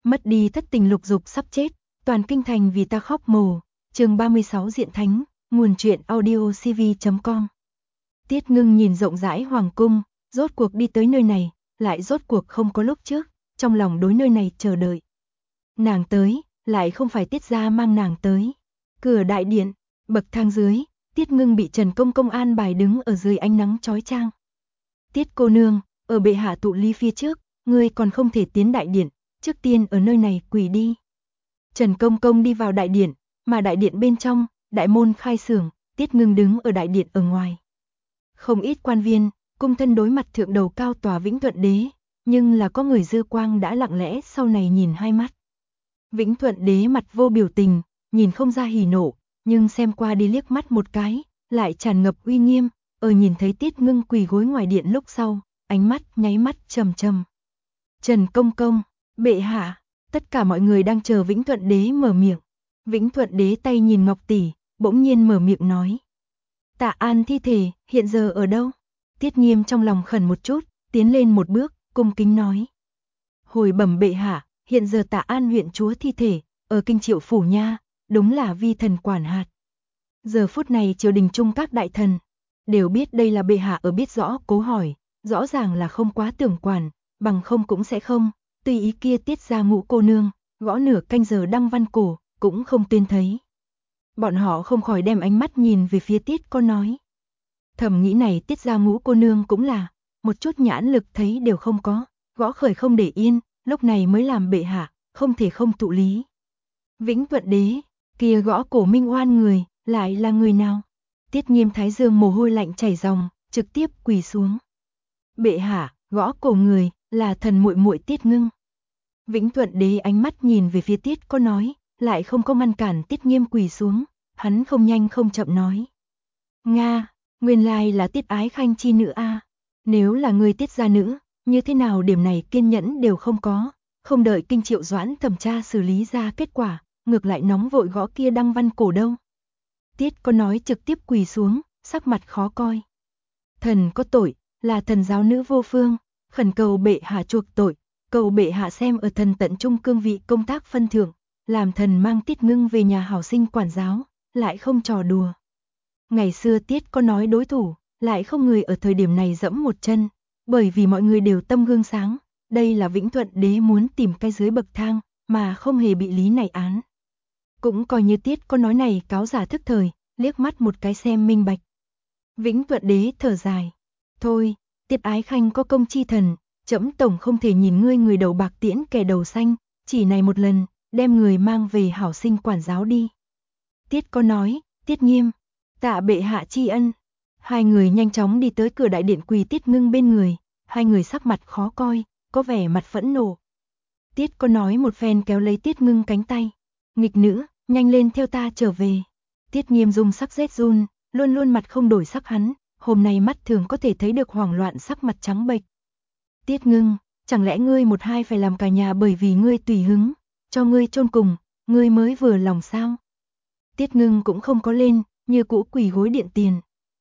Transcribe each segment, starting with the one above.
Mất đi thất tình lục dục sắp chết, toàn kinh thành vì ta khóc mồ. Chương 36 Diện Thánh, nguồn truyện audiocv.com. Tiết Ngưng nhìn rộng rãi hoàng cung, rốt cuộc đi tới nơi này, lại rốt cuộc không có lúc trước, trong lòng đối nơi này chờ đợi. Nàng tới, lại không phải Tiết gia mang nàng tới. Cửa đại điện, bậc thang dưới, Tiết Ngưng bị Trần Công Công an bài đứng ở dưới ánh nắng chói chang. Tiết cô nương, ở bệ hạ tụ ly phía trước, ngươi còn không thể tiến đại điện, trước tiên ở nơi này quỳ đi. Trần Công Công đi vào đại điện, mà đại điện bên trong, đại môn khai xưởng, Tiết Ngưng đứng ở đại điện ở ngoài. Không ít quan viên, cung thân đối mặt thượng đầu cao tòa Vĩnh Thuận Đế, nhưng là có người dư quang đã lặng lẽ sau này nhìn hai mắt. Vĩnh Thuận Đế mặt vô biểu tình, nhìn không ra hỉ nộ, nhưng xem qua đi liếc mắt một cái, lại tràn ngập uy nghiêm, nhìn thấy Tiết Ngưng quỳ gối ngoài điện lúc sau, ánh mắt nháy mắt trầm trầm. Trần Công Công, bệ hạ, tất cả mọi người đang chờ Vĩnh Thuận Đế mở miệng. Vĩnh Thuận Đế tay nhìn Ngọc tỷ, bỗng nhiên mở miệng nói: Tạ An thi thể hiện giờ ở đâu? Tiết Nghiêm trong lòng khẩn một chút, tiến lên một bước, cung kính nói: Hồi bẩm bệ hạ, hiện giờ Tạ An huyện chúa thi thể ở Kinh Triệu phủ nha, đúng là vi thần quản hạt. Giờ phút này triều đình chung các đại thần đều biết đây là bệ hạ ở biết rõ cố hỏi, rõ ràng là không quá tưởng quản, bằng không cũng sẽ không, tùy ý kia Tiết gia ngũ cô nương, gõ nửa canh giờ đăng văn cổ, cũng không tuyên thấy. Bọn họ không khỏi đem ánh mắt nhìn về phía Tiết có nói. Thầm nghĩ này Tiết gia ngũ cô nương cũng là, một chút nhãn lực thấy đều không có, gõ khởi không để yên, lúc này mới làm bệ hạ, không thể không tụ lý. Vĩnh Thuận Đế, kia gõ cổ minh oan người, lại là người nào? Tiết Nghiêm thái dương mồ hôi lạnh chảy ròng, trực tiếp quỳ xuống. Bệ hạ, gõ cổ người, là thần muội muội Tiết Ngưng. Vĩnh Thuận Đế ánh mắt nhìn về phía Tiết có nói, lại không có ngăn cản Tiết Nghiêm quỳ xuống, hắn không nhanh không chậm nói. Nga, nguyên lai là Tiết Ái Khanh chi nữ a. Nếu là người Tiết gia nữ, như thế nào điểm này kiên nhẫn đều không có, không đợi Kinh Triệu Doãn thẩm tra xử lý ra kết quả, ngược lại nóng vội gõ kia đăng văn cổ đâu. Tiết có nói trực tiếp quỳ xuống, sắc mặt khó coi. Thần có tội, là thần giáo nữ vô phương, khẩn cầu bệ hạ chuộc tội, cầu bệ hạ xem ở thần tận trung cương vị công tác phân thưởng, làm thần mang Tiết Ngưng về nhà hảo sinh quản giáo, lại không trò đùa. Ngày xưa Tiết có nói đối thủ, lại không người ở thời điểm này dẫm một chân, bởi vì mọi người đều tâm gương sáng, đây là Vĩnh Thuận Đế muốn tìm cái dưới bậc thang, mà không hề bị lý này án. Cũng coi như Tiết có nói này cáo giả thức thời, liếc mắt một cái xem minh bạch. Vĩnh Thuận Đế thở dài, thôi, Tiết Ái Khanh có công chi thần, trẫm tổng không thể nhìn ngươi người đầu bạc tiễn kẻ đầu xanh, chỉ này một lần, đem người mang về hảo sinh quản giáo đi. Tiết có nói, Tiết Nghiêm, tạ bệ hạ tri ân. Hai người nhanh chóng đi tới cửa đại điện quỳ Tiết Ngưng bên người, hai người sắc mặt khó coi, có vẻ mặt phẫn nộ. Tiết có nói một phen kéo lấy Tiết Ngưng cánh tay, nghịch nữ, nhanh lên theo ta trở về. Tiết Nghiêm dùng sắc rét run, luôn luôn mặt không đổi sắc hắn, hôm nay mắt thường có thể thấy được hoảng loạn sắc mặt trắng bệch. Tiết Ngưng, chẳng lẽ ngươi một hai phải làm cả nhà bởi vì ngươi tùy hứng, cho ngươi chôn cùng, ngươi mới vừa lòng sao? Tiết Ngưng cũng không có lên, như cũ quỳ gối điện tiền.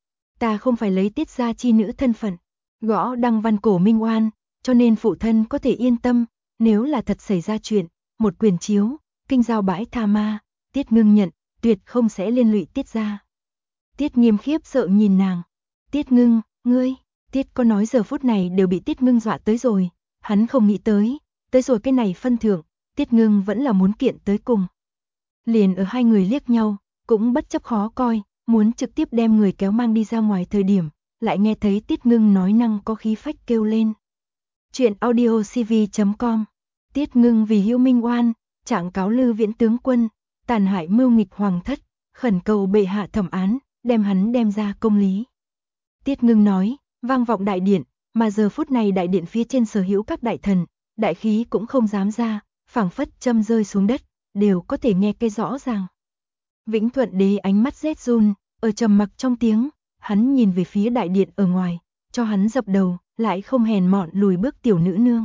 Ta không phải lấy Tiết gia chi nữ thân phận, gõ đăng văn cổ minh oan, cho nên phụ thân có thể yên tâm, nếu là thật xảy ra chuyện, một quyền chiếu, kinh giao bãi tha ma, Tiết Ngưng nhận, tuyệt không sẽ liên lụy Tiết gia. Tiết Nghiêm khiếp sợ nhìn nàng. Tiết Ngưng, ngươi, Tiết có nói giờ phút này đều bị Tiết Ngưng dọa tới rồi, hắn không nghĩ tới rồi cái này phân thưởng, Tiết Ngưng vẫn là muốn kiện tới cùng. Liền ở hai người liếc nhau, cũng bất chấp khó coi, muốn trực tiếp đem người kéo mang đi ra ngoài thời điểm, lại nghe thấy Tiết Ngưng nói năng có khí phách kêu lên. Chuyện audiocv.com. Tiết Ngưng vì hữu minh oan, trạng cáo Lư Viễn tướng quân, tàn hại mưu nghịch hoàng thất, khẩn cầu bệ hạ thẩm án, đem hắn đem ra công lý. Tiết Ngưng nói, vang vọng đại điện, mà giờ phút này đại điện phía trên sở hữu các đại thần, đại khí cũng không dám ra, phảng phất châm rơi xuống đất, đều có thể nghe cái rõ ràng. Vĩnh Thuận Đế ánh mắt rét run, ở trầm mặc trong tiếng, hắn nhìn về phía đại điện ở ngoài, cho hắn dập đầu, lại không hèn mọn lùi bước tiểu nữ nương.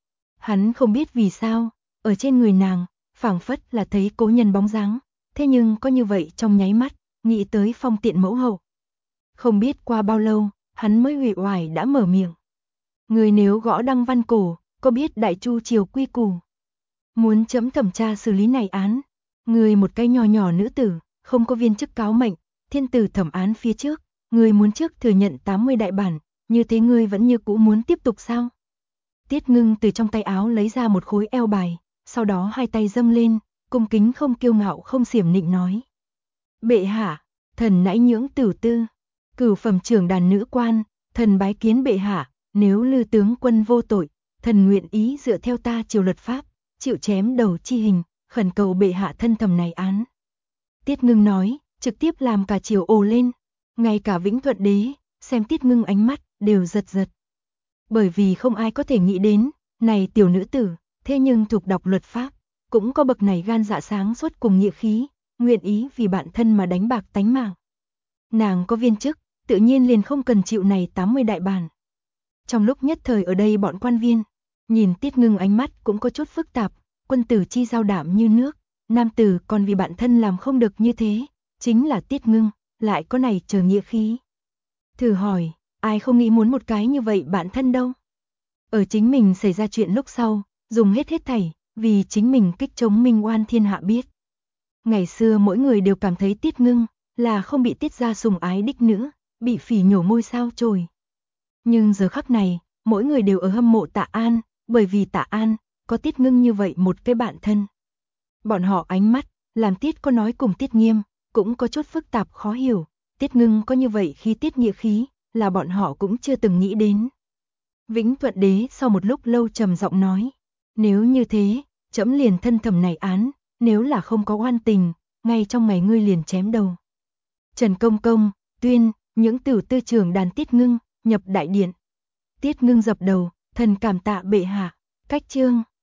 Hắn không biết vì sao, ở trên người nàng, phảng phất là thấy cố nhân bóng dáng, thế nhưng có như vậy trong nháy mắt, nghĩ tới phong tiện mẫu hậu. Không biết qua bao lâu, hắn mới uể oải đã mở miệng. Người nếu gõ đăng văn cổ, có biết đại chu triều quy củ? Muốn chấm thẩm tra xử lý này án. Người một cái nhỏ nhỏ nữ tử, không có viên chức cáo mệnh, thiên tử thẩm án phía trước, người muốn trước thừa nhận 80 đại bản, như thế ngươi vẫn như cũ muốn tiếp tục sao? Tiết Ngưng từ trong tay áo lấy ra một khối eo bài, sau đó hai tay dâng lên, cung kính không kiêu ngạo không xiểm nịnh nói. Bệ hạ, thần nãy nhưỡng tử tư, cửu phẩm trưởng đàn nữ quan, thần bái kiến bệ hạ, nếu Lư tướng quân vô tội, thần nguyện ý dựa theo ta triều luật pháp, chịu chém đầu chi hình, khẩn cầu bệ hạ thân thẩm này án. Tiết Ngưng nói, trực tiếp làm cả triều ồ lên, ngay cả Vĩnh Thuận đế, xem Tiết Ngưng ánh mắt, đều giật giật. Bởi vì không ai có thể nghĩ đến, này tiểu nữ tử, thế nhưng thuộc đọc luật pháp, cũng có bậc này gan dạ sáng suốt cùng nghĩa khí, nguyện ý vì bạn thân mà đánh bạc tánh mạng. Nàng có viên chức, tự nhiên liền không cần chịu này 80 đại bản. Trong lúc nhất thời ở đây bọn quan viên, nhìn Tiết Ngưng ánh mắt cũng có chút phức tạp, quân tử chi dao đạm như nước, nam tử còn vì bạn thân làm không được như thế, chính là Tiết Ngưng, lại có này chờ nghĩa khí. Thử hỏi, ai không nghĩ muốn một cái như vậy bạn thân đâu? Ở chính mình xảy ra chuyện lúc sau, dùng hết thảy, vì chính mình kích chống minh oan thiên hạ biết. Ngày xưa mỗi người đều cảm thấy Tiết Ngưng là không bị Tiết gia sủng ái đích nữ, bị phỉ nhổ môi sao chổi. Nhưng giờ khắc này, mỗi người đều ở hâm mộ Tạ An, bởi vì Tạ An có Tiết Ngưng như vậy một cái bạn thân. Bọn họ ánh mắt, làm Tiết có nói cùng Tiết Nghiêm, cũng có chút phức tạp khó hiểu, Tiết Ngưng có như vậy khi Tiết nghĩa khí, là bọn họ cũng chưa từng nghĩ đến. Vĩnh Thuận đế sau một lúc lâu trầm giọng nói, nếu như thế, trẫm liền thân thẩm này án, nếu là không có oan tình, ngay trong ngày ngươi liền chém đầu. Trần Công Công, tuyên, những tử tư trưởng đàn Tiết Ngưng, nhập đại điện. Tiết Ngưng dập đầu, thần cảm tạ bệ hạ, cách chương.